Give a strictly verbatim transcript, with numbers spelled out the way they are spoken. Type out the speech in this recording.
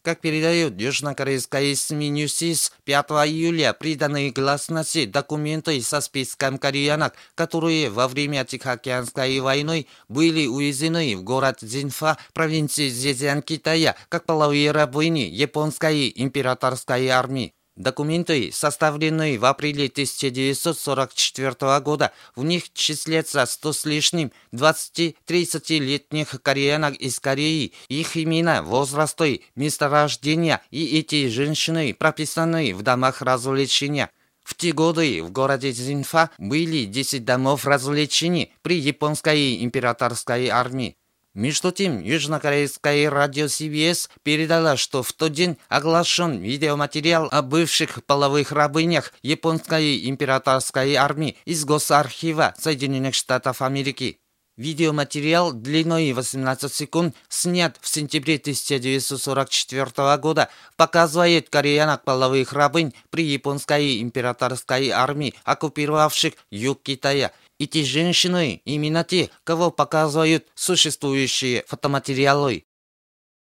Как передает южнокорейская СМИ Ньюсис, пятого июля приданы гласности документы со списком кореянок, которые во время Тихоокеанской войны были увезены в город Зинфа, провинции Зезян Китая, как половые рабыни японской императорской армии. Документы, составленные в апреле тысяча девятьсот сорок четвёртого года, в них числятся сто с лишним двадцати-тридцатилетних кореянок из Кореи, их имена, возрасты, место рождения, и эти женщины прописаны в домах развлечения. В те годы в городе Зинфа были десять домов развлечений при японской императорской армии. Между тем, южнокорейское радио си би эс передало, что в тот день оглашен видеоматериал о бывших половых рабынях японской императорской армии из Госархива Соединенных Штатов Америки. Видеоматериал длиной восемнадцать секунд, снят в сентябре тысяча девятьсот сорок четвёртого года, показывает кореянок половых рабынь при японской императорской армии, оккупировавших юг Китая. Эти женщины именно те, кого показывают существующие фотоматериалы.